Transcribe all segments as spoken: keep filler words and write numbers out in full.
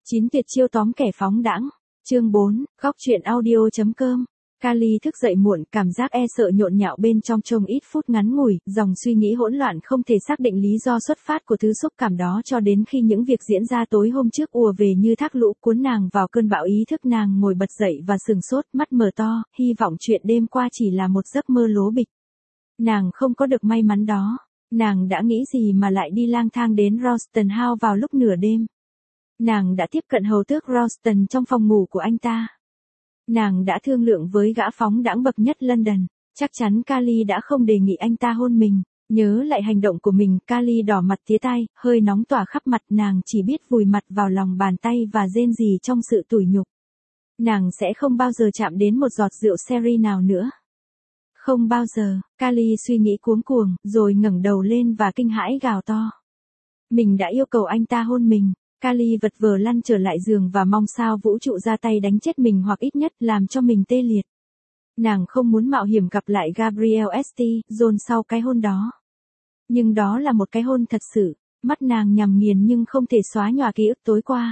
chín tuyệt chiêu tóm kẻ phóng đãng. Chương bốn, góc truyện audio chấm com. Kali thức dậy muộn, cảm giác e sợ nhộn nhạo bên trong trong ít phút ngắn ngủi, dòng suy nghĩ hỗn loạn không thể xác định lý do xuất phát của thứ xúc cảm đó cho đến khi những việc diễn ra tối hôm trước ùa về như thác lũ cuốn nàng vào cơn bão ý thức. Nàng ngồi bật dậy và sừng sốt, mắt mở to, hy vọng chuyện đêm qua chỉ là một giấc mơ lố bịch. Nàng không có được may mắn đó. Nàng đã nghĩ gì mà lại đi lang thang đến Ralston House vào lúc nửa đêm. Nàng đã tiếp cận hầu tước Ralston trong phòng ngủ của anh ta. Nàng đã thương lượng với gã phóng đãng bậc nhất London. Chắc chắn Kali đã không đề nghị anh ta hôn mình. Nhớ lại hành động của mình, Kali đỏ mặt tía tai, hơi nóng tỏa khắp mặt. Nàng chỉ biết vùi mặt vào lòng bàn tay và rên rỉ trong sự tủi nhục. Nàng sẽ không bao giờ chạm đến một giọt rượu sherry nào nữa. Không bao giờ. Kali suy nghĩ cuống cuồng, rồi ngẩng đầu lên và kinh hãi gào to. Mình đã yêu cầu anh ta hôn mình. Kali vật vờ lăn trở lại giường và mong sao vũ trụ ra tay đánh chết mình hoặc ít nhất làm cho mình tê liệt. Nàng không muốn mạo hiểm gặp lại Gabriel St. John sau cái hôn đó. Nhưng đó là một cái hôn thật sự. Mắt nàng nhằm nghiền nhưng không thể xóa nhòa ký ức tối qua.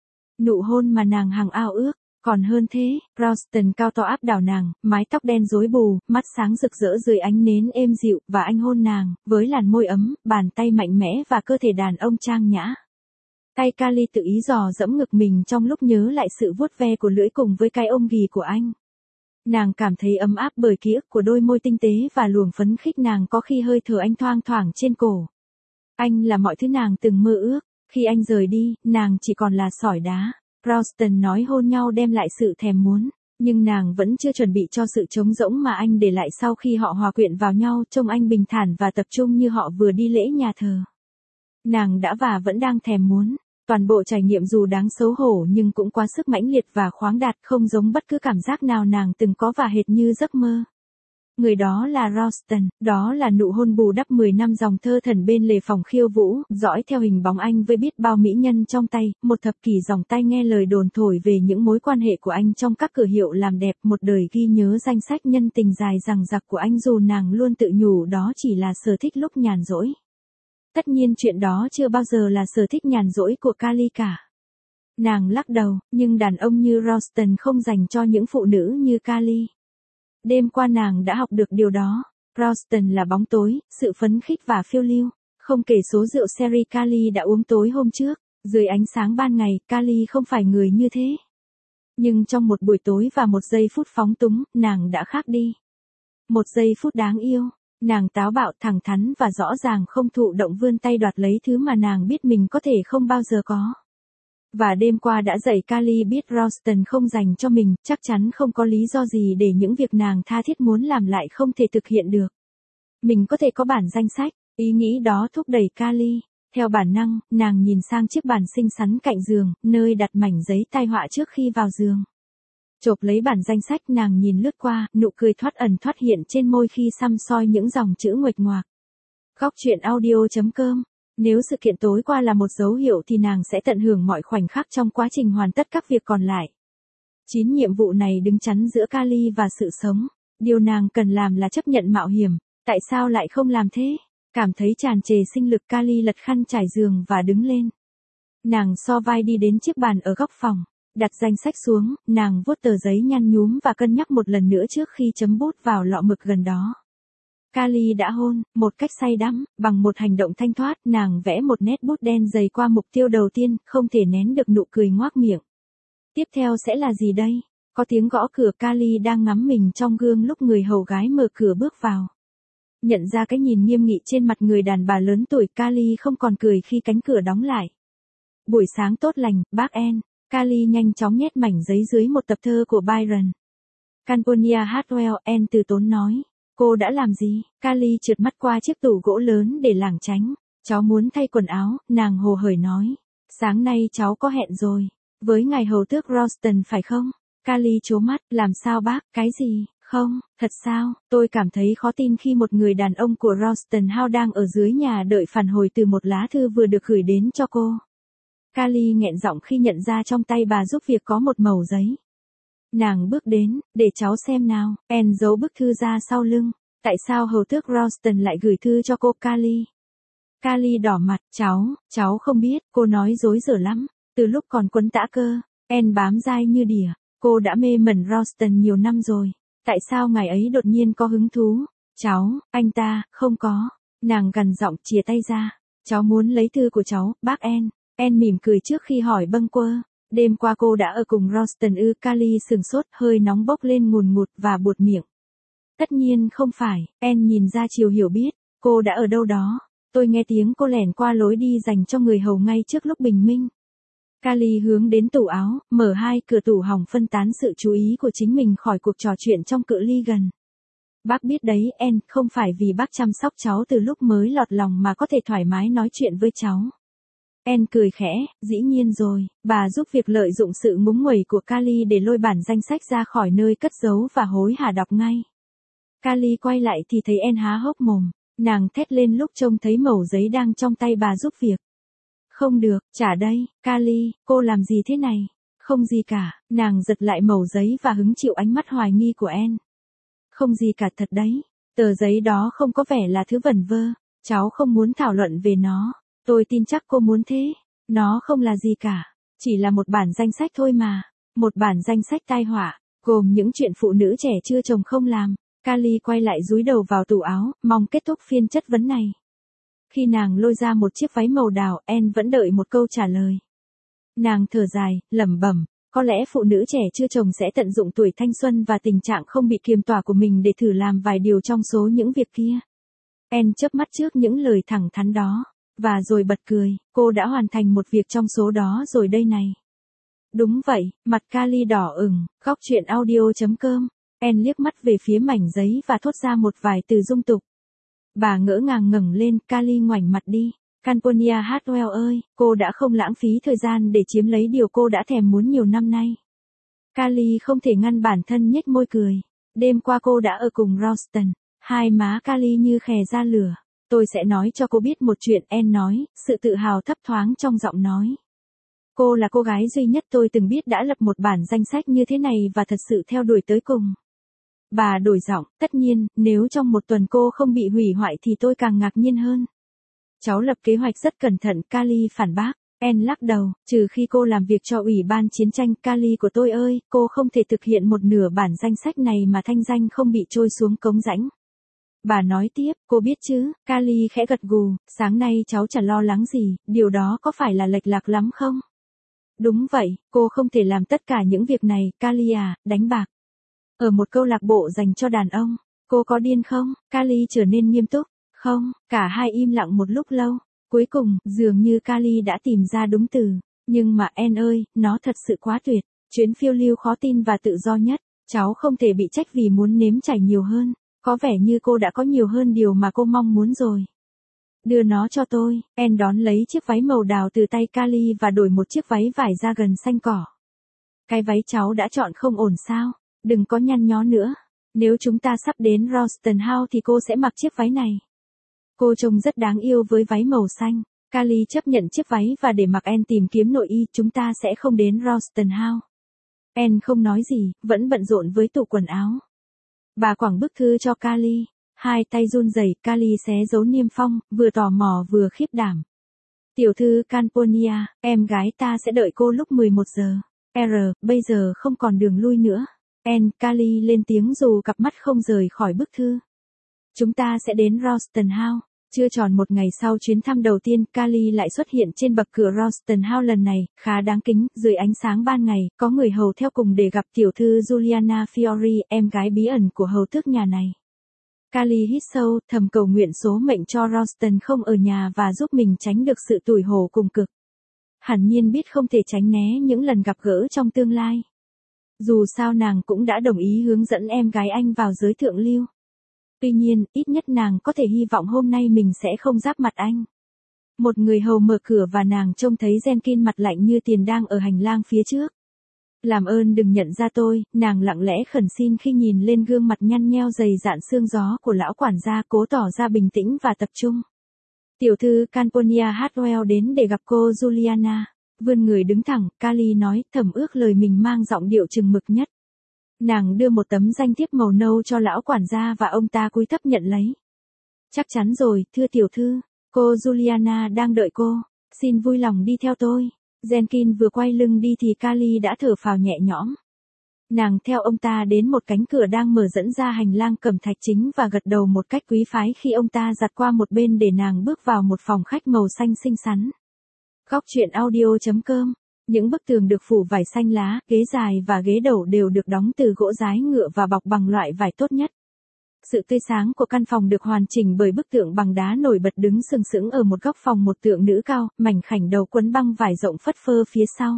Nụ hôn mà nàng hằng ao ước. Còn hơn thế, Ralston cao to áp đảo nàng, mái tóc đen rối bù, mắt sáng rực rỡ dưới ánh nến êm dịu, và anh hôn nàng, với làn môi ấm, bàn tay mạnh mẽ và cơ thể đàn ông trang nhã. Tay Kali tự ý dò dẫm ngực mình trong lúc nhớ lại sự vuốt ve của lưỡi cùng với cái ôm ghì của anh. Nàng cảm thấy ấm áp bởi ký ức của đôi môi tinh tế và luồng phấn khích nàng có khi hơi thở anh thoang thoảng trên cổ. Anh là mọi thứ nàng từng mơ ước, khi anh rời đi, nàng chỉ còn là sỏi đá. Ralston nói hôn nhau đem lại sự thèm muốn, nhưng nàng vẫn chưa chuẩn bị cho sự trống rỗng mà anh để lại sau khi họ hòa quyện vào nhau. Trông anh bình thản và tập trung như họ vừa đi lễ nhà thờ. Nàng đã và vẫn đang thèm muốn. Toàn bộ trải nghiệm dù đáng xấu hổ nhưng cũng quá sức mãnh liệt và khoáng đạt, không giống bất cứ cảm giác nào nàng từng có và hệt như giấc mơ. Người đó là Ralston, đó là nụ hôn bù đắp mười năm dòng thơ thần bên lề phòng khiêu vũ, dõi theo hình bóng anh với biết bao mỹ nhân trong tay, một thập kỷ dòng tay nghe lời đồn thổi về những mối quan hệ của anh trong các cửa hiệu làm đẹp, một đời ghi nhớ danh sách nhân tình dài dằng dặc của anh dù nàng luôn tự nhủ đó chỉ là sở thích lúc nhàn rỗi. Tất nhiên chuyện đó chưa bao giờ là sở thích nhàn rỗi của Kali cả. Nàng lắc đầu, nhưng đàn ông như Ralston không dành cho những phụ nữ như Kali. Đêm qua nàng đã học được điều đó. Ralston là bóng tối, sự phấn khích và phiêu lưu. Không kể số rượu sherry Kali đã uống tối hôm trước, dưới ánh sáng ban ngày, Kali không phải người như thế. Nhưng trong một buổi tối và một giây phút phóng túng, nàng đã khác đi. Một giây phút đáng yêu. Nàng táo bạo, thẳng thắn và rõ ràng không thụ động vươn tay đoạt lấy thứ mà nàng biết mình có thể không bao giờ có. Và đêm qua đã dạy Kali biết Ralston không dành cho mình, chắc chắn không có lý do gì để những việc nàng tha thiết muốn làm lại không thể thực hiện được. Mình có thể có bản danh sách, ý nghĩ đó thúc đẩy Kali. Theo bản năng, nàng nhìn sang chiếc bàn xinh xắn cạnh giường, nơi đặt mảnh giấy tai họa trước khi vào giường. Chộp lấy bản danh sách, nàng nhìn lướt qua, nụ cười thoát ẩn thoát hiện trên môi khi săm soi những dòng chữ nguệch ngoạc. Góc truyện audio chấm com. Nếu sự kiện tối qua là một dấu hiệu thì nàng sẽ tận hưởng mọi khoảnh khắc trong quá trình hoàn tất các việc còn lại. Chín nhiệm vụ này đứng chắn giữa Kali và sự sống. Điều nàng cần làm là chấp nhận mạo hiểm. Tại sao lại không làm thế? Cảm thấy tràn trề sinh lực, Kali lật khăn trải giường và đứng lên. Nàng so vai đi đến chiếc bàn ở góc phòng. Đặt danh sách xuống, nàng vuốt tờ giấy nhăn nhúm và cân nhắc một lần nữa trước khi chấm bút vào lọ mực gần đó. Kali đã hôn, một cách say đắm, bằng một hành động thanh thoát, nàng vẽ một nét bút đen dày qua mục tiêu đầu tiên, không thể nén được nụ cười ngoác miệng. Tiếp theo sẽ là gì đây? Có tiếng gõ cửa, Kali đang ngắm mình trong gương lúc người hầu gái mở cửa bước vào. Nhận ra cái nhìn nghiêm nghị trên mặt người đàn bà lớn tuổi, Kali không còn cười khi cánh cửa đóng lại. Buổi sáng tốt lành, bác En. Kali nhanh chóng nhét mảnh giấy dưới một tập thơ của Byron. Calpurnia Hartwell, En từ tốn nói. Cô đã làm gì? Kali trượt mắt qua chiếc tủ gỗ lớn để lảng tránh. Cháu muốn thay quần áo, nàng hồ hởi nói. Sáng nay cháu có hẹn rồi. Với ngài hầu tước Ralston phải không? Kali trố mắt, làm sao bác, cái gì? Không, thật sao? Tôi cảm thấy khó tin khi một người đàn ông của Ralston House đang ở dưới nhà đợi phản hồi từ một lá thư vừa được gửi đến cho cô. Kali nghẹn giọng khi nhận ra trong tay bà giúp việc có một mẩu giấy. Nàng bước đến, để cháu xem nào. En giấu bức thư ra sau lưng. Tại sao hầu tước Ralston lại gửi thư cho cô? Kali. Kali đỏ mặt, cháu, cháu không biết, cô nói dối dở lắm. Từ lúc còn quấn tã cơ, Anne bám dai như đỉa, cô đã mê mẩn Ralston nhiều năm rồi. Tại sao ngày ấy đột nhiên có hứng thú? Cháu, anh ta, không có. Nàng gằn giọng chìa tay ra. Cháu muốn lấy thư của cháu, bác Anne. Anne mỉm cười trước khi hỏi bâng quơ. Đêm qua cô đã ở cùng Ralston ư? Carly sừng sốt, hơi nóng bốc lên ngùn ngụt và buột miệng. Tất nhiên không phải, Anne nhìn ra chiều hiểu biết. Cô đã ở đâu đó. Tôi nghe tiếng cô lẻn qua lối đi dành cho người hầu ngay trước lúc bình minh. Carly hướng đến tủ áo, mở hai cửa tủ hỏng phân tán sự chú ý của chính mình khỏi cuộc trò chuyện trong cự ly gần. Bác biết đấy, Anne, không phải vì bác chăm sóc cháu từ lúc mới lọt lòng mà có thể thoải mái nói chuyện với cháu. Anne cười khẽ, dĩ nhiên rồi, bà giúp việc lợi dụng sự ngúng nguẩy của Carly để lôi bản danh sách ra khỏi nơi cất giấu và hối hả đọc ngay. Carly quay lại thì thấy Anne há hốc mồm, nàng thét lên lúc trông thấy mẩu giấy đang trong tay bà giúp việc. Không được, trả đây, Carly, cô làm gì thế này? Không gì cả, nàng giật lại mẩu giấy và hứng chịu ánh mắt hoài nghi của Anne. Không gì cả thật đấy, tờ giấy đó không có vẻ là thứ vẩn vơ, cháu không muốn thảo luận về nó, tôi tin chắc cô muốn thế, nó không là gì cả, chỉ là một bản danh sách thôi mà, một bản danh sách tai họa, gồm những chuyện phụ nữ trẻ chưa chồng không làm. Carly quay lại dúi đầu vào tủ áo, mong kết thúc phiên chất vấn này. Khi nàng lôi ra một chiếc váy màu đào, Anne vẫn đợi một câu trả lời. Nàng thở dài, lẩm bẩm, có lẽ phụ nữ trẻ chưa chồng sẽ tận dụng tuổi thanh xuân và tình trạng không bị kiềm tỏa của mình để thử làm vài điều trong số những việc kia. Anne chớp mắt trước những lời thẳng thắn đó, và rồi bật cười, cô đã hoàn thành một việc trong số đó rồi đây này. Đúng vậy, mặt Carly đỏ ửng, góc truyện audio chấm com. Anne liếc mắt về phía mảnh giấy và thốt ra một vài từ dung tục. Bà ngỡ ngàng ngẩng lên, Carly ngoảnh mặt đi. Calpurnia Hartwell ơi, cô đã không lãng phí thời gian để chiếm lấy điều cô đã thèm muốn nhiều năm nay. Carly không thể ngăn bản thân nhếch môi cười. Đêm qua cô đã ở cùng Ralston. Hai má Carly như khè ra lửa. Tôi sẽ nói cho cô biết một chuyện, Anne nói, sự tự hào thấp thoáng trong giọng nói. Cô là cô gái duy nhất tôi từng biết đã lập một bản danh sách như thế này và thật sự theo đuổi tới cùng. Bà đổi giọng, tất nhiên, nếu trong một tuần cô không bị hủy hoại thì tôi càng ngạc nhiên hơn. Cháu lập kế hoạch rất cẩn thận, Carly phản bác. Anne lắc đầu, trừ khi cô làm việc cho ủy ban chiến tranh. Carly của tôi ơi, cô không thể thực hiện một nửa bản danh sách này mà thanh danh không bị trôi xuống cống rãnh. Bà nói tiếp, cô biết chứ, Carly khẽ gật gù, sáng nay cháu chẳng lo lắng gì, điều đó có phải là lệch lạc lắm không? Đúng vậy, cô không thể làm tất cả những việc này, Carly à, đánh bạc. Ở một câu lạc bộ dành cho đàn ông, cô có điên không? Carly trở nên nghiêm túc. Không, cả hai im lặng một lúc lâu. Cuối cùng, dường như Carly đã tìm ra đúng từ. Nhưng mà Anne ơi, nó thật sự quá tuyệt. Chuyến phiêu lưu khó tin và tự do nhất. Cháu không thể bị trách vì muốn nếm trải nhiều hơn. Có vẻ như cô đã có nhiều hơn điều mà cô mong muốn rồi. Đưa nó cho tôi. Anne đón lấy chiếc váy màu đào từ tay Carly và đổi một chiếc váy vải da gần xanh cỏ. Cái váy cháu đã chọn không ổn sao? Đừng có nhăn nhó nữa. Nếu chúng ta sắp đến Ralston House thì cô sẽ mặc chiếc váy này. Cô trông rất đáng yêu với váy màu xanh. Carly chấp nhận chiếc váy và để mặc Anne tìm kiếm nội y. Chúng ta sẽ không đến Ralston House. Anne không nói gì, vẫn bận rộn với tủ quần áo. Bà quẳng bức thư cho Carly. Hai tay run rẩy, Carly xé dấu niêm phong, vừa tò mò vừa khiếp đảm. Tiểu thư Calpurnia, em gái ta sẽ đợi cô lúc mười một giờ. R, bây giờ không còn đường lui nữa. Anne, Carly lên tiếng dù cặp mắt không rời khỏi bức thư. Chúng ta sẽ đến Ralston House. Chưa tròn một ngày sau chuyến thăm đầu tiên, Carly lại xuất hiện trên bậc cửa Ralston House lần này, khá đáng kính, dưới ánh sáng ban ngày, có người hầu theo cùng để gặp tiểu thư Juliana Fiore, em gái bí ẩn của hầu tước nhà này. Carly hít sâu, thầm cầu nguyện số mệnh cho Ralston không ở nhà và giúp mình tránh được sự tủi hổ cùng cực. Hẳn nhiên biết không thể tránh né những lần gặp gỡ trong tương lai. Dù sao nàng cũng đã đồng ý hướng dẫn em gái anh vào giới thượng lưu. Tuy nhiên, ít nhất nàng có thể hy vọng hôm nay mình sẽ không giáp mặt anh. Một người hầu mở cửa và nàng trông thấy Jenkins mặt lạnh như tiền đang ở hành lang phía trước. Làm ơn đừng nhận ra tôi, nàng lặng lẽ khẩn xin khi nhìn lên gương mặt nhăn nheo dày dạn sương gió của lão quản gia, cố tỏ ra bình tĩnh và tập trung. Tiểu thư Calpurnia Hartwell đến để gặp cô Juliana. Vươn người đứng thẳng, Carly nói, thầm ước lời mình mang giọng điệu chừng mực nhất. Nàng đưa một tấm danh thiếp màu nâu cho lão quản gia và ông ta cúi thấp nhận lấy. Chắc chắn rồi, thưa tiểu thư, cô Juliana đang đợi cô, xin vui lòng đi theo tôi. Jenkins vừa quay lưng đi thì Kali đã thở phào nhẹ nhõm. Nàng theo ông ta đến một cánh cửa đang mở dẫn ra hành lang cẩm thạch chính và gật đầu một cách quý phái khi ông ta giặt qua một bên để nàng bước vào một phòng khách màu xanh xinh xắn. Góc truyện audio.com. Những bức tường được phủ vải xanh lá, ghế dài và ghế đầu đều được đóng từ gỗ dái ngựa và bọc bằng loại vải tốt nhất. Sự tươi sáng của căn phòng được hoàn chỉnh bởi bức tượng bằng đá nổi bật đứng sừng sững ở một góc phòng, một tượng nữ cao, mảnh khảnh đầu quấn băng vải rộng phất phơ phía sau.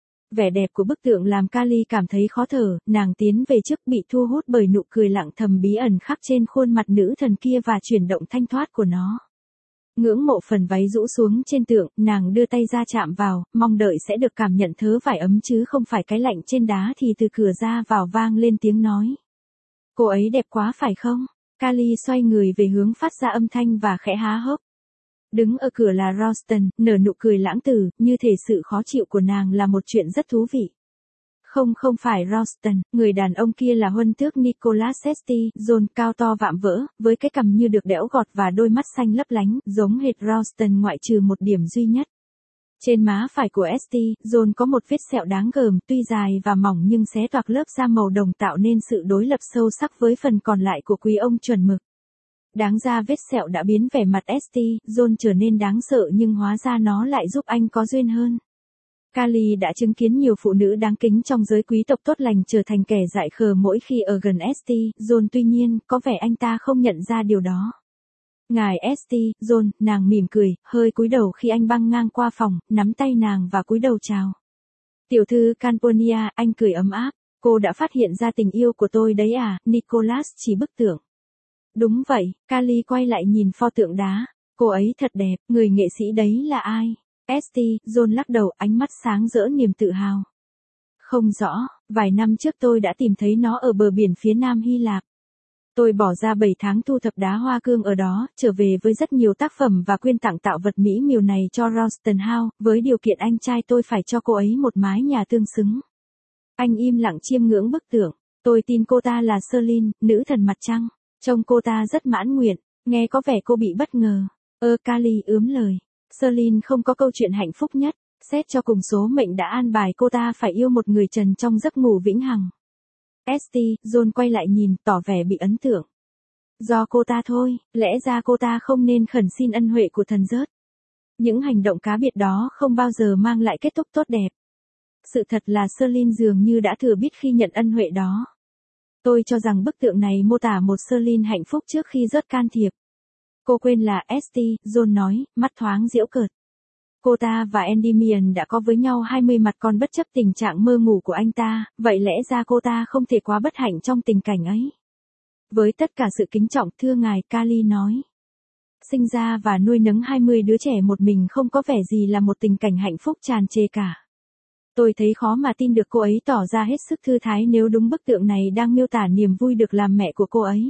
Vẻ đẹp của bức tượng làm Kali cảm thấy khó thở, nàng tiến về trước bị thu hút bởi nụ cười lặng thầm bí ẩn khắc trên khuôn mặt nữ thần kia và chuyển động thanh thoát của nó. Ngưỡng mộ phần váy rũ xuống trên tượng, nàng đưa tay ra chạm vào, mong đợi sẽ được cảm nhận thớ vải ấm chứ không phải cái lạnh trên đá thì từ cửa ra vào vang lên tiếng nói. Cô ấy đẹp quá phải không? Kali xoay người về hướng phát ra âm thanh và khẽ há hốc. Đứng ở cửa là Ralston, nở nụ cười lãng tử, như thể sự khó chịu của nàng là một chuyện rất thú vị. Không không phải Ralston, người đàn ông kia là huân tước Nicholas Esti, John cao to vạm vỡ, với cái cằm như được đẽo gọt và đôi mắt xanh lấp lánh, giống hệt Ralston ngoại trừ một điểm duy nhất. Trên má phải của Esti, John có một vết sẹo đáng gờm, tuy dài và mỏng nhưng xé toạc lớp da màu đồng tạo nên sự đối lập sâu sắc với phần còn lại của quý ông chuẩn mực. Đáng ra vết sẹo đã biến vẻ mặt Esti, John trở nên đáng sợ nhưng hóa ra nó lại giúp anh có duyên hơn. Kali đã chứng kiến nhiều phụ nữ đáng kính trong giới quý tộc tốt lành trở thành kẻ dại khờ mỗi khi ở gần Esti, John, tuy nhiên, có vẻ anh ta không nhận ra điều đó. Ngài Esti, John, nàng mỉm cười, hơi cúi đầu khi anh băng ngang qua phòng, nắm tay nàng và cúi đầu chào. Tiểu thư Camponia, anh cười ấm áp, cô đã phát hiện ra tình yêu của tôi đấy à, Nicholas chỉ bức tượng. Đúng vậy, Kali quay lại nhìn pho tượng đá, cô ấy thật đẹp, người nghệ sĩ đấy là ai? Esti, John lắc đầu, ánh mắt sáng rỡ niềm tự hào. Không rõ, vài năm trước tôi đã tìm thấy nó ở bờ biển phía nam Hy Lạp. Tôi bỏ ra bảy tháng thu thập đá hoa cương ở đó, trở về với rất nhiều tác phẩm và quyên tặng tạo vật mỹ miều này cho Ralston House, với điều kiện anh trai tôi phải cho cô ấy một mái nhà tương xứng. Anh im lặng chiêm ngưỡng bức tượng, tôi tin cô ta là Selene, nữ thần mặt trăng, trông cô ta rất mãn nguyện, nghe có vẻ cô bị bất ngờ. Ơ Kali ướm lời. Selene không có câu chuyện hạnh phúc nhất, xét cho cùng số mệnh đã an bài cô ta phải yêu một người trần trong giấc ngủ vĩnh hằng. Esti, John quay lại nhìn, tỏ vẻ bị ấn tượng. Do cô ta thôi, lẽ ra cô ta không nên khẩn xin ân huệ của thần rớt. Những hành động cá biệt đó không bao giờ mang lại kết thúc tốt đẹp. Sự thật là Selene dường như đã thừa biết khi nhận ân huệ đó. Tôi cho rằng bức tượng này mô tả một Selene hạnh phúc trước khi rớt can thiệp. Cô quên là Esti, John nói, mắt thoáng giễu cợt. Cô ta và Endymion đã có với nhau hai mươi mặt con bất chấp tình trạng mơ ngủ của anh ta, vậy lẽ ra cô ta không thể quá bất hạnh trong tình cảnh ấy. Với tất cả sự kính trọng, thưa ngài, Kali nói. Sinh ra và nuôi nấng hai mươi đứa trẻ một mình không có vẻ gì là một tình cảnh hạnh phúc tràn trề cả. Tôi thấy khó mà tin được cô ấy tỏ ra hết sức thư thái nếu đúng bức tượng này đang miêu tả niềm vui được làm mẹ của cô ấy.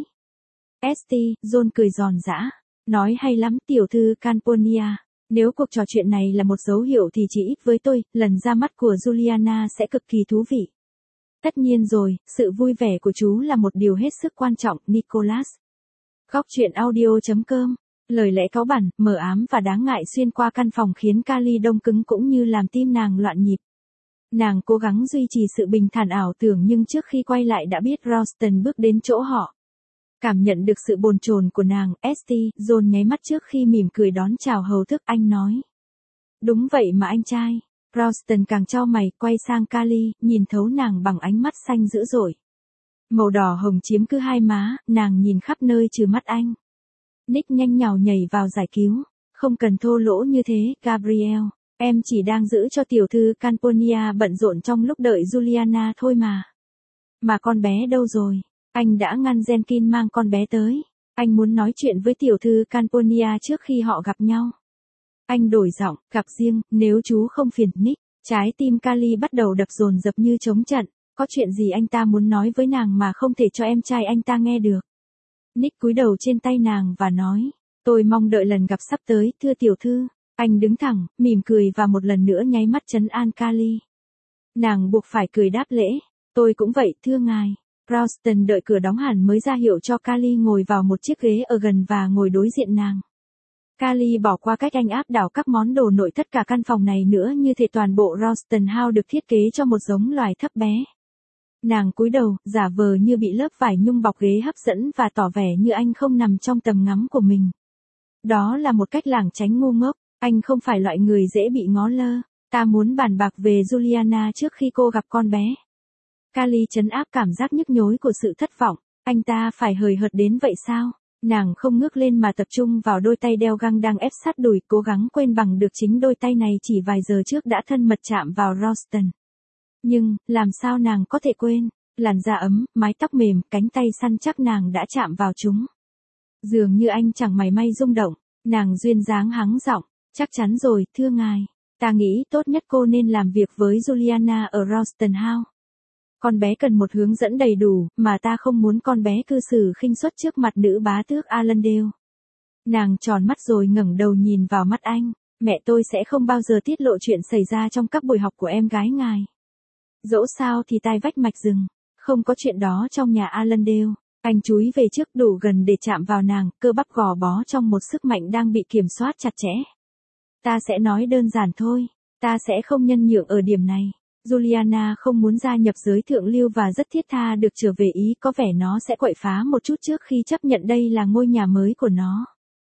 Esti, John cười giòn giã. Nói hay lắm, tiểu thư Camponia. Nếu cuộc trò chuyện này là một dấu hiệu thì chỉ ít với tôi, lần ra mắt của Juliana sẽ cực kỳ thú vị. Tất nhiên rồi, sự vui vẻ của chú là một điều hết sức quan trọng, Nicholas. Góc truyện audio.com. Lời lẽ cáu bẳn, mờ ám và đáng ngại xuyên qua căn phòng khiến Kali đông cứng cũng như làm tim nàng loạn nhịp. Nàng cố gắng duy trì sự bình thản ảo tưởng nhưng trước khi quay lại đã biết Ralston bước đến chỗ họ. Cảm nhận được sự bồn chồn của nàng, Esti, John nháy mắt trước khi mỉm cười đón chào hầu thức, anh nói. Đúng vậy mà anh trai. Ralston càng chau mày, quay sang Kali, nhìn thấu nàng bằng ánh mắt xanh dữ dội. Màu đỏ hồng chiếm cứ hai má, nàng nhìn khắp nơi trừ mắt anh. Nick nhanh nhào nhảy vào giải cứu. Không cần thô lỗ như thế, Gabriel. Em chỉ đang giữ cho tiểu thư Camponia bận rộn trong lúc đợi Juliana thôi mà. Mà con bé đâu rồi? Anh đã ngăn Jenkins mang con bé tới. Anh muốn nói chuyện với tiểu thư Camponia trước khi họ gặp nhau. Anh đổi giọng, gặp riêng, nếu chú không phiền, Nick. Trái tim Kali bắt đầu đập dồn dập như trống trận. Có chuyện gì anh ta muốn nói với nàng mà không thể cho em trai anh ta nghe được. Nick cúi đầu trên tay nàng và nói. Tôi mong đợi lần gặp sắp tới, thưa tiểu thư. Anh đứng thẳng, mỉm cười và một lần nữa nháy mắt trấn an Kali. Nàng buộc phải cười đáp lễ. Tôi cũng vậy, thưa ngài. Ralston đợi cửa đóng hẳn mới ra hiệu cho Kali ngồi vào một chiếc ghế ở gần và ngồi đối diện nàng. Kylie bỏ qua cách anh áp đảo các món đồ nội thất cả căn phòng này nữa, như thể toàn bộ Ralston House được thiết kế cho một giống loài thấp bé. Nàng cúi đầu, giả vờ như bị lớp vải nhung bọc ghế hấp dẫn và tỏ vẻ như anh không nằm trong tầm ngắm của mình. Đó là một cách lảng tránh ngu ngốc, anh không phải loại người dễ bị ngó lơ. Ta muốn bàn bạc về Juliana trước khi cô gặp con bé. Kylie trấn áp cảm giác nhức nhối của sự thất vọng. Anh ta phải hời hợt đến vậy sao? Nàng không ngước lên mà tập trung vào đôi tay đeo găng đang ép sát đùi, cố gắng quên bằng được chính đôi tay này chỉ vài giờ trước đã thân mật chạm vào Ralston. Nhưng, làm sao nàng có thể quên? Làn da ấm, mái tóc mềm, cánh tay săn chắc nàng đã chạm vào chúng. Dường như anh chẳng mảy may rung động. Nàng duyên dáng hắng giọng. Chắc chắn rồi, thưa ngài. Ta nghĩ tốt nhất cô nên làm việc với Juliana ở Ralston House. Con bé cần một hướng dẫn đầy đủ, mà ta không muốn con bé cư xử khinh suất trước mặt nữ bá tước Arlandale. Nàng tròn mắt rồi ngẩng đầu nhìn vào mắt anh. Mẹ tôi sẽ không bao giờ tiết lộ chuyện xảy ra trong các buổi học của em gái ngài. Dẫu sao thì tai vách mạch rừng. Không có chuyện đó trong nhà Arlandale. Anh chúi về trước đủ gần để chạm vào nàng, cơ bắp gò bó trong một sức mạnh đang bị kiểm soát chặt chẽ. Ta sẽ nói đơn giản thôi. Ta sẽ không nhân nhượng ở điểm này. Juliana không muốn gia nhập giới thượng lưu và rất thiết tha được trở về Ý, có vẻ nó sẽ quậy phá một chút trước khi chấp nhận đây là ngôi nhà mới của nó.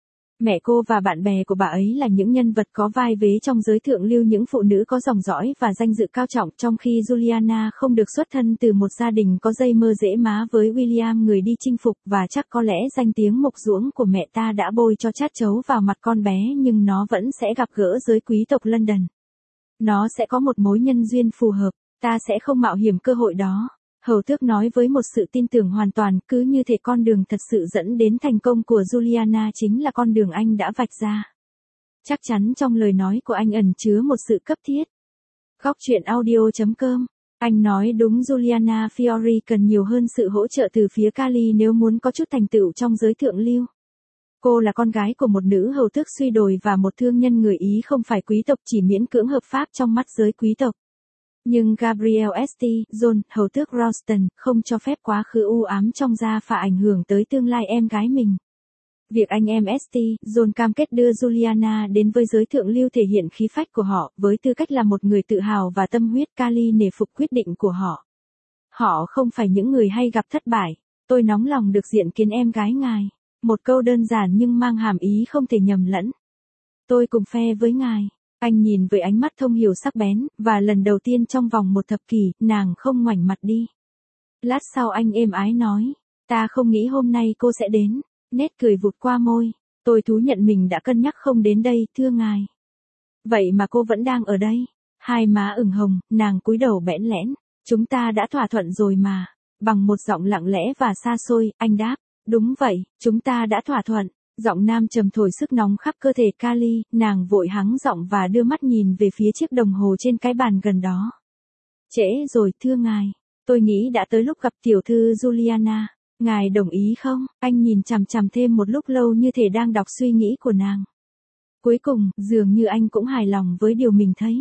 Mẹ cô và bạn bè của bà ấy là những nhân vật có vai vế trong giới thượng lưu, những phụ nữ có dòng dõi và danh dự cao trọng, trong khi Juliana không được xuất thân từ một gia đình có dây mơ rễ má với William người đi chinh phục, và chắc có lẽ danh tiếng mộc ruỗng của mẹ ta đã bôi cho chát chấu vào mặt con bé, nhưng nó vẫn sẽ gặp gỡ giới quý tộc London. Nó sẽ có một mối nhân duyên phù hợp, ta sẽ không mạo hiểm cơ hội đó. Hầu tước nói với một sự tin tưởng hoàn toàn, cứ như thể con đường thật sự dẫn đến thành công của Juliana chính là con đường anh đã vạch ra. Chắc chắn trong lời nói của anh ẩn chứa một sự cấp thiết. Góc truyện audio chấm com. Anh nói đúng, Juliana Fiore cần nhiều hơn sự hỗ trợ từ phía Kylie nếu muốn có chút thành tựu trong giới thượng lưu. Cô là con gái của một nữ hầu tước suy đồi và một thương nhân người Ý không phải quý tộc, chỉ miễn cưỡng hợp pháp trong mắt giới quý tộc. Nhưng Gabriel St. John, hầu tước Ralston, không cho phép quá khứ u ám trong da phả ảnh hưởng tới tương lai em gái mình. Việc anh em St. John cam kết đưa Juliana đến với giới thượng lưu thể hiện khí phách của họ, với tư cách là một người tự hào và tâm huyết. Kylie nể phục quyết định của họ. Họ không phải những người hay gặp thất bại. Tôi nóng lòng được diện kiến em gái ngài. Một câu đơn giản nhưng mang hàm ý không thể nhầm lẫn. Tôi cùng phe với ngài. Anh nhìn với ánh mắt thông hiểu sắc bén, và lần đầu tiên trong vòng một thập kỷ, nàng không ngoảnh mặt đi. Lát sau anh êm ái nói, ta không nghĩ hôm nay cô sẽ đến. Nét cười vụt qua môi. Tôi thú nhận mình đã cân nhắc không đến đây, thưa ngài. Vậy mà cô vẫn đang ở đây. Hai má ửng hồng, nàng cúi đầu bẽn lẽn. Chúng ta đã thỏa thuận rồi mà. Bằng một giọng lặng lẽ và xa xôi, anh đáp. Đúng vậy, chúng ta đã thỏa thuận. Giọng nam trầm thổi sức nóng khắp cơ thể Kylie, nàng vội hắng giọng và đưa mắt nhìn về phía chiếc đồng hồ trên cái bàn gần đó. Trễ rồi, thưa ngài. Tôi nghĩ đã tới lúc gặp tiểu thư Juliana. Ngài đồng ý không? Anh nhìn chằm chằm thêm một lúc lâu như thể đang đọc suy nghĩ của nàng. Cuối cùng, dường như anh cũng hài lòng với điều mình thấy.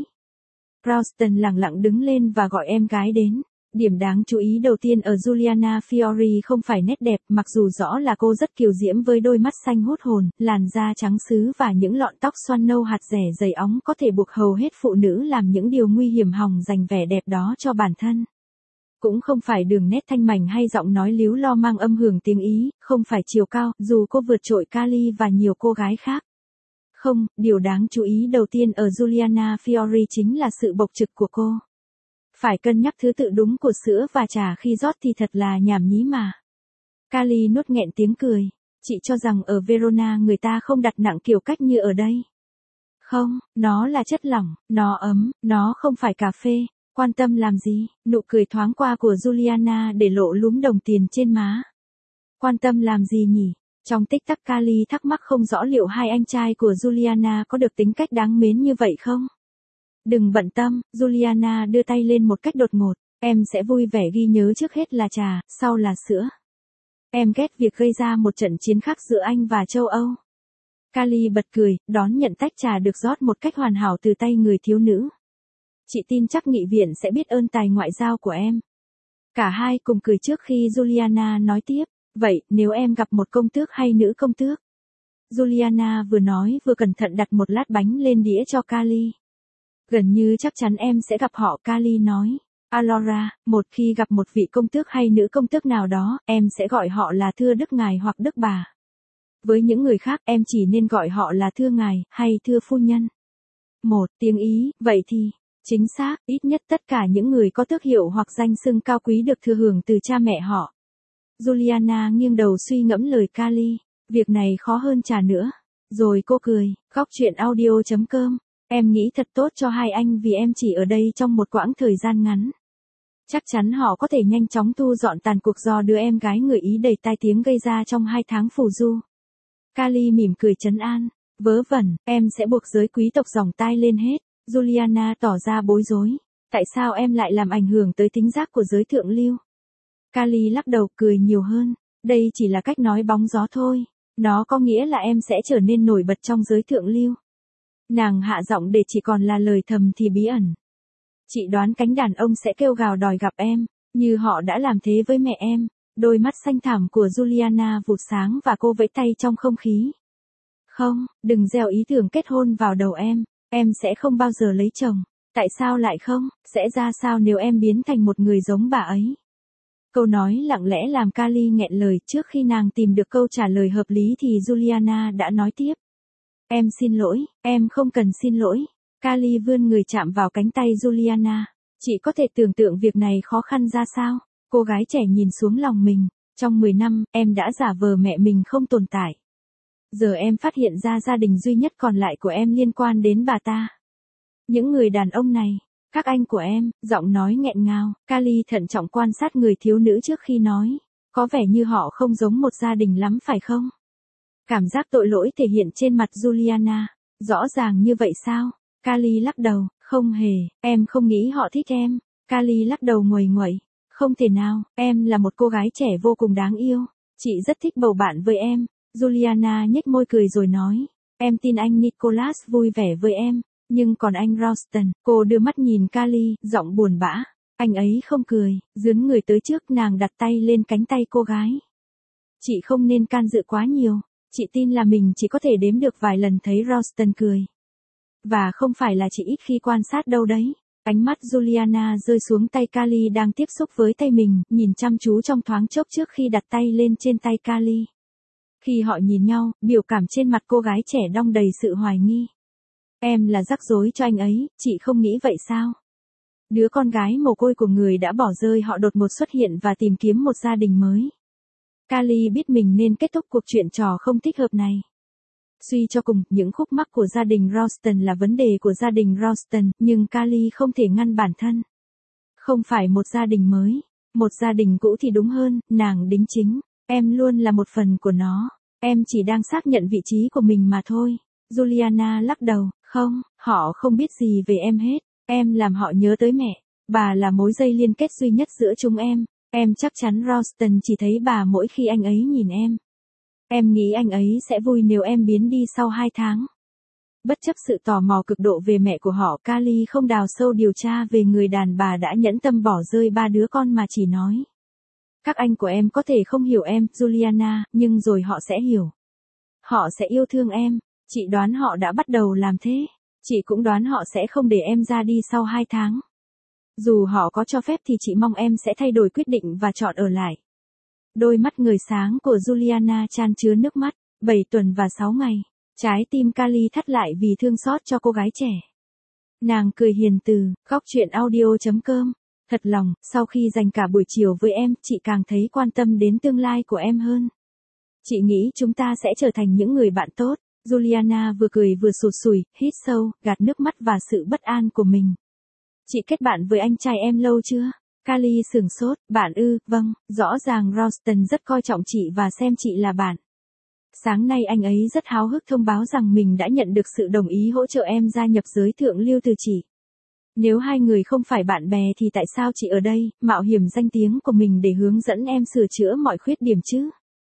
Ralston lặng lặng đứng lên và gọi em gái đến. Điểm đáng chú ý đầu tiên ở Juliana Fiore không phải nét đẹp, mặc dù rõ là cô rất kiều diễm với đôi mắt xanh hút hồn, làn da trắng sứ và những lọn tóc xoăn nâu hạt rẻ dày óng có thể buộc hầu hết phụ nữ làm những điều nguy hiểm hòng giành vẻ đẹp đó cho bản thân. Cũng không phải đường nét thanh mảnh hay giọng nói líu lo mang âm hưởng tiếng Ý, không phải chiều cao, dù cô vượt trội Kylie và nhiều cô gái khác. Không, điều đáng chú ý đầu tiên ở Juliana Fiore chính là sự bộc trực của cô. Phải cân nhắc thứ tự đúng của sữa và trà khi rót thì thật là nhảm nhí mà. Kylie nuốt nghẹn tiếng cười. Chị cho rằng ở Verona người ta không đặt nặng kiểu cách như ở đây. Không, nó là chất lỏng, nó ấm, nó không phải cà phê. Quan tâm làm gì? Nụ cười thoáng qua của Juliana để lộ lúm đồng tiền trên má. Quan tâm làm gì nhỉ? Trong tích tắc Kylie thắc mắc không rõ liệu hai anh trai của Juliana có được tính cách đáng mến như vậy không? Đừng bận tâm, Juliana đưa tay lên một cách đột ngột. Em sẽ vui vẻ ghi nhớ trước hết là trà, sau là sữa. Em ghét việc gây ra một trận chiến khắc giữa Anh và châu Âu. Kylie bật cười, đón nhận tách trà được rót một cách hoàn hảo từ tay người thiếu nữ. Chị tin chắc nghị viện sẽ biết ơn tài ngoại giao của em. Cả hai cùng cười trước khi Juliana nói tiếp. Vậy, nếu em gặp một công tước hay nữ công tước? Juliana vừa nói vừa cẩn thận đặt một lát bánh lên đĩa cho Kylie. Gần như chắc chắn em sẽ gặp họ, Kylie nói. Alora, một khi gặp một vị công tước hay nữ công tước nào đó, em sẽ gọi họ là thưa đức ngài hoặc đức bà. Với những người khác em chỉ nên gọi họ là thưa ngài, hay thưa phu nhân. Một tiếng Ý, vậy thì, chính xác, ít nhất tất cả những người có tước hiệu hoặc danh xưng cao quý được thừa hưởng từ cha mẹ họ. Juliana nghiêng đầu suy ngẫm lời Kylie, việc này khó hơn trà nữa. Rồi cô cười, góc chuyện audio chấm com, em nghĩ thật tốt cho hai anh vì em chỉ ở đây trong một quãng thời gian ngắn. Chắc chắn họ có thể nhanh chóng thu dọn tàn cuộc do đứa em gái người Ý đầy tai tiếng gây ra trong hai tháng phù du. Kylie mỉm cười trấn an, vớ vẩn, em sẽ buộc giới quý tộc dòng tai lên hết. Juliana tỏ ra bối rối, tại sao em lại làm ảnh hưởng tới tính giác của giới thượng lưu? Kylie lắc đầu cười nhiều hơn, đây chỉ là cách nói bóng gió thôi, nó có nghĩa là em sẽ trở nên nổi bật trong giới thượng lưu. Nàng hạ giọng để chỉ còn là lời thầm thì bí ẩn. Chị đoán cánh đàn ông sẽ kêu gào đòi gặp em, như họ đã làm thế với mẹ em. Đôi mắt xanh thẳm của Juliana vụt sáng và cô vẫy tay trong không khí. Không, đừng gieo ý tưởng kết hôn vào đầu em, em sẽ không bao giờ lấy chồng. Tại sao lại không, sẽ ra sao nếu em biến thành một người giống bà ấy? Câu nói lặng lẽ làm Kylie nghẹn lời. Trước khi nàng tìm được câu trả lời hợp lý thì Juliana đã nói tiếp. Em xin lỗi, em không cần xin lỗi. Kylie vươn người chạm vào cánh tay Juliana. Chị có thể tưởng tượng việc này khó khăn ra sao? Cô gái trẻ nhìn xuống lòng mình. Trong mười năm, em đã giả vờ mẹ mình không tồn tại. Giờ em phát hiện ra gia đình duy nhất còn lại của em liên quan đến bà ta. Những người đàn ông này, các anh của em, giọng nói nghẹn ngào. Kylie thận trọng quan sát người thiếu nữ trước khi nói. Có vẻ như họ không giống một gia đình lắm phải không? Cảm giác tội lỗi thể hiện trên mặt Juliana. Rõ ràng như vậy sao? Kylie lắc đầu, không hề, em không nghĩ họ thích em. Kylie lắc đầu nguầy nguậy. Không thể nào, em là một cô gái trẻ vô cùng đáng yêu. Chị rất thích bầu bạn với em. Juliana nhếch môi cười rồi nói. Em tin anh Nicholas vui vẻ với em. Nhưng còn anh Ralston, cô đưa mắt nhìn Kylie, giọng buồn bã. Anh ấy không cười, dướn người tới trước nàng đặt tay lên cánh tay cô gái. Chị không nên can dự quá nhiều. Chị tin là mình chỉ có thể đếm được vài lần thấy Ralston cười. Và không phải là chị ít khi quan sát đâu đấy. Ánh mắt Juliana rơi xuống tay Kylie đang tiếp xúc với tay mình, nhìn chăm chú trong thoáng chốc trước khi đặt tay lên trên tay Kylie. Khi họ nhìn nhau, biểu cảm trên mặt cô gái trẻ đong đầy sự hoài nghi. Em là rắc rối cho anh ấy, chị không nghĩ vậy sao? Đứa con gái mồ côi của người đã bỏ rơi họ đột ngột xuất hiện và tìm kiếm một gia đình mới. Kylie biết mình nên kết thúc cuộc chuyện trò không thích hợp này. Suy cho cùng, những khúc mắc của gia đình Ralston là vấn đề của gia đình Ralston, nhưng Kylie không thể ngăn bản thân. Không phải một gia đình mới, một gia đình cũ thì đúng hơn, nàng đính chính. Em luôn là một phần của nó, em chỉ đang xác nhận vị trí của mình mà thôi. Juliana lắc đầu, không, họ không biết gì về em hết, em làm họ nhớ tới mẹ. Bà là mối dây liên kết duy nhất giữa chúng em. Em chắc chắn Ralston chỉ thấy bà mỗi khi anh ấy nhìn em. Em nghĩ anh ấy sẽ vui nếu em biến đi sau hai tháng. Bất chấp sự tò mò cực độ về mẹ của họ, Kylie không đào sâu điều tra về người đàn bà đã nhẫn tâm bỏ rơi ba đứa con mà chỉ nói. Các anh của em có thể không hiểu em, Juliana, nhưng rồi họ sẽ hiểu. Họ sẽ yêu thương em. Chị đoán họ đã bắt đầu làm thế. Chị cũng đoán họ sẽ không để em ra đi sau hai tháng. Dù họ có cho phép thì chị mong em sẽ thay đổi quyết định và chọn ở lại. Đôi mắt người sáng của Juliana chan chứa nước mắt. bảy tuần và sáu ngày. Trái tim Kylie thắt lại vì thương xót cho cô gái trẻ. Nàng cười hiền từ, góc chuyện audio chấm com. Thật lòng, sau khi dành cả buổi chiều với em, chị càng thấy quan tâm đến tương lai của em hơn. Chị nghĩ chúng ta sẽ trở thành những người bạn tốt. Juliana vừa cười vừa sụt sùi, hít sâu, gạt nước mắt và sự bất an của mình. Chị kết bạn với anh trai em lâu chưa? Kylie sửng sốt, bạn ư, vâng, rõ ràng Ralston rất coi trọng chị và xem chị là bạn. Sáng nay anh ấy rất háo hức thông báo rằng mình đã nhận được sự đồng ý hỗ trợ em gia nhập giới thượng lưu từ chị. Nếu hai người không phải bạn bè thì tại sao chị ở đây, mạo hiểm danh tiếng của mình để hướng dẫn em sửa chữa mọi khuyết điểm chứ?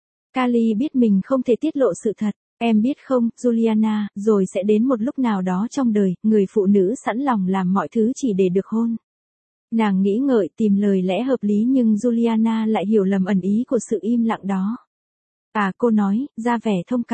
Kylie biết mình không thể tiết lộ sự thật. Em biết không, Juliana, rồi sẽ đến một lúc nào đó trong đời, người phụ nữ sẵn lòng làm mọi thứ chỉ để được hôn. Nàng nghĩ ngợi tìm lời lẽ hợp lý nhưng Juliana lại hiểu lầm ẩn ý của sự im lặng đó. À, cô nói, ra vẻ thông cảm.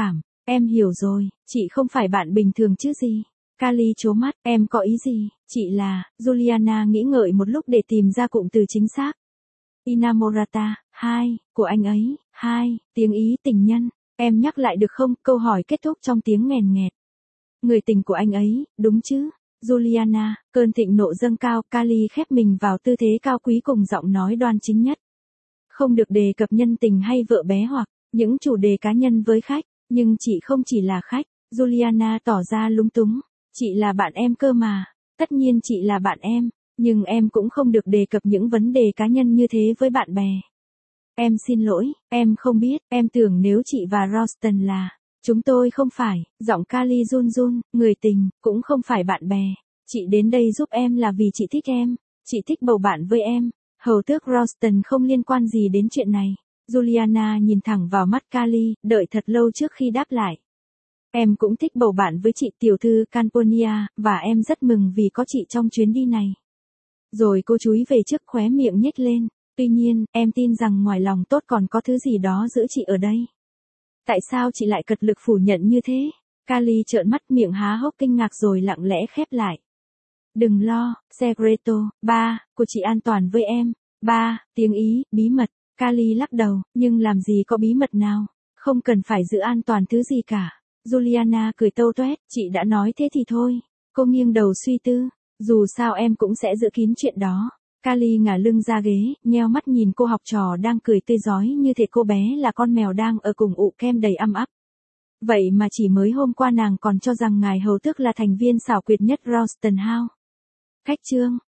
Em hiểu rồi, chị không phải bạn bình thường chứ gì. Kali trố mắt, em có ý gì? Chị là, Juliana nghĩ ngợi một lúc để tìm ra cụm từ chính xác. Innamorata, hai, của anh ấy, hai, tiếng ý tình nhân. Em nhắc lại được không? Câu hỏi kết thúc trong tiếng nghèn nghẹt. Người tình của anh ấy, đúng chứ? Juliana, cơn thịnh nộ dâng cao, Kali khép mình vào tư thế cao quý cùng giọng nói đoan chính nhất. Không được đề cập nhân tình hay vợ bé hoặc những chủ đề cá nhân với khách, nhưng chị không chỉ là khách. Juliana tỏ ra lúng túng. Chị là bạn em cơ mà. Tất nhiên chị là bạn em, nhưng em cũng không được đề cập những vấn đề cá nhân như thế với bạn bè. Em xin lỗi, em không biết, em tưởng nếu chị và Ralston là, chúng tôi không phải, giọng Kali run run, người tình, cũng không phải bạn bè. Chị đến đây giúp em là vì chị thích em, chị thích bầu bạn với em. Hầu tước Ralston không liên quan gì đến chuyện này. Juliana nhìn thẳng vào mắt Kali, đợi thật lâu trước khi đáp lại. Em cũng thích bầu bạn với chị tiểu thư Camponia, và em rất mừng vì có chị trong chuyến đi này. Rồi cô chúi về trước, khóe miệng nhếch lên. Tuy nhiên, em tin rằng ngoài lòng tốt còn có thứ gì đó giữ chị ở đây. Tại sao chị lại cật lực phủ nhận như thế? Kali trợn mắt, miệng há hốc kinh ngạc rồi lặng lẽ khép lại. Đừng lo, Segreto, ba, của chị an toàn với em. Ba, tiếng ý, bí mật. Kali lắc đầu, nhưng làm gì có bí mật nào. Không cần phải giữ an toàn thứ gì cả. Juliana cười tâu toét, chị đã nói thế thì thôi. Cô nghiêng đầu suy tư. Dù sao em cũng sẽ giữ kín chuyện đó. Kali ngả lưng ra ghế, nheo mắt nhìn cô học trò đang cười tươi rói như thể cô bé là con mèo đang ở cùng ụ kem đầy âm ắp. Vậy mà chỉ mới hôm qua nàng còn cho rằng ngài hầu tước là thành viên xảo quyệt nhất Ralston House. Khách trương,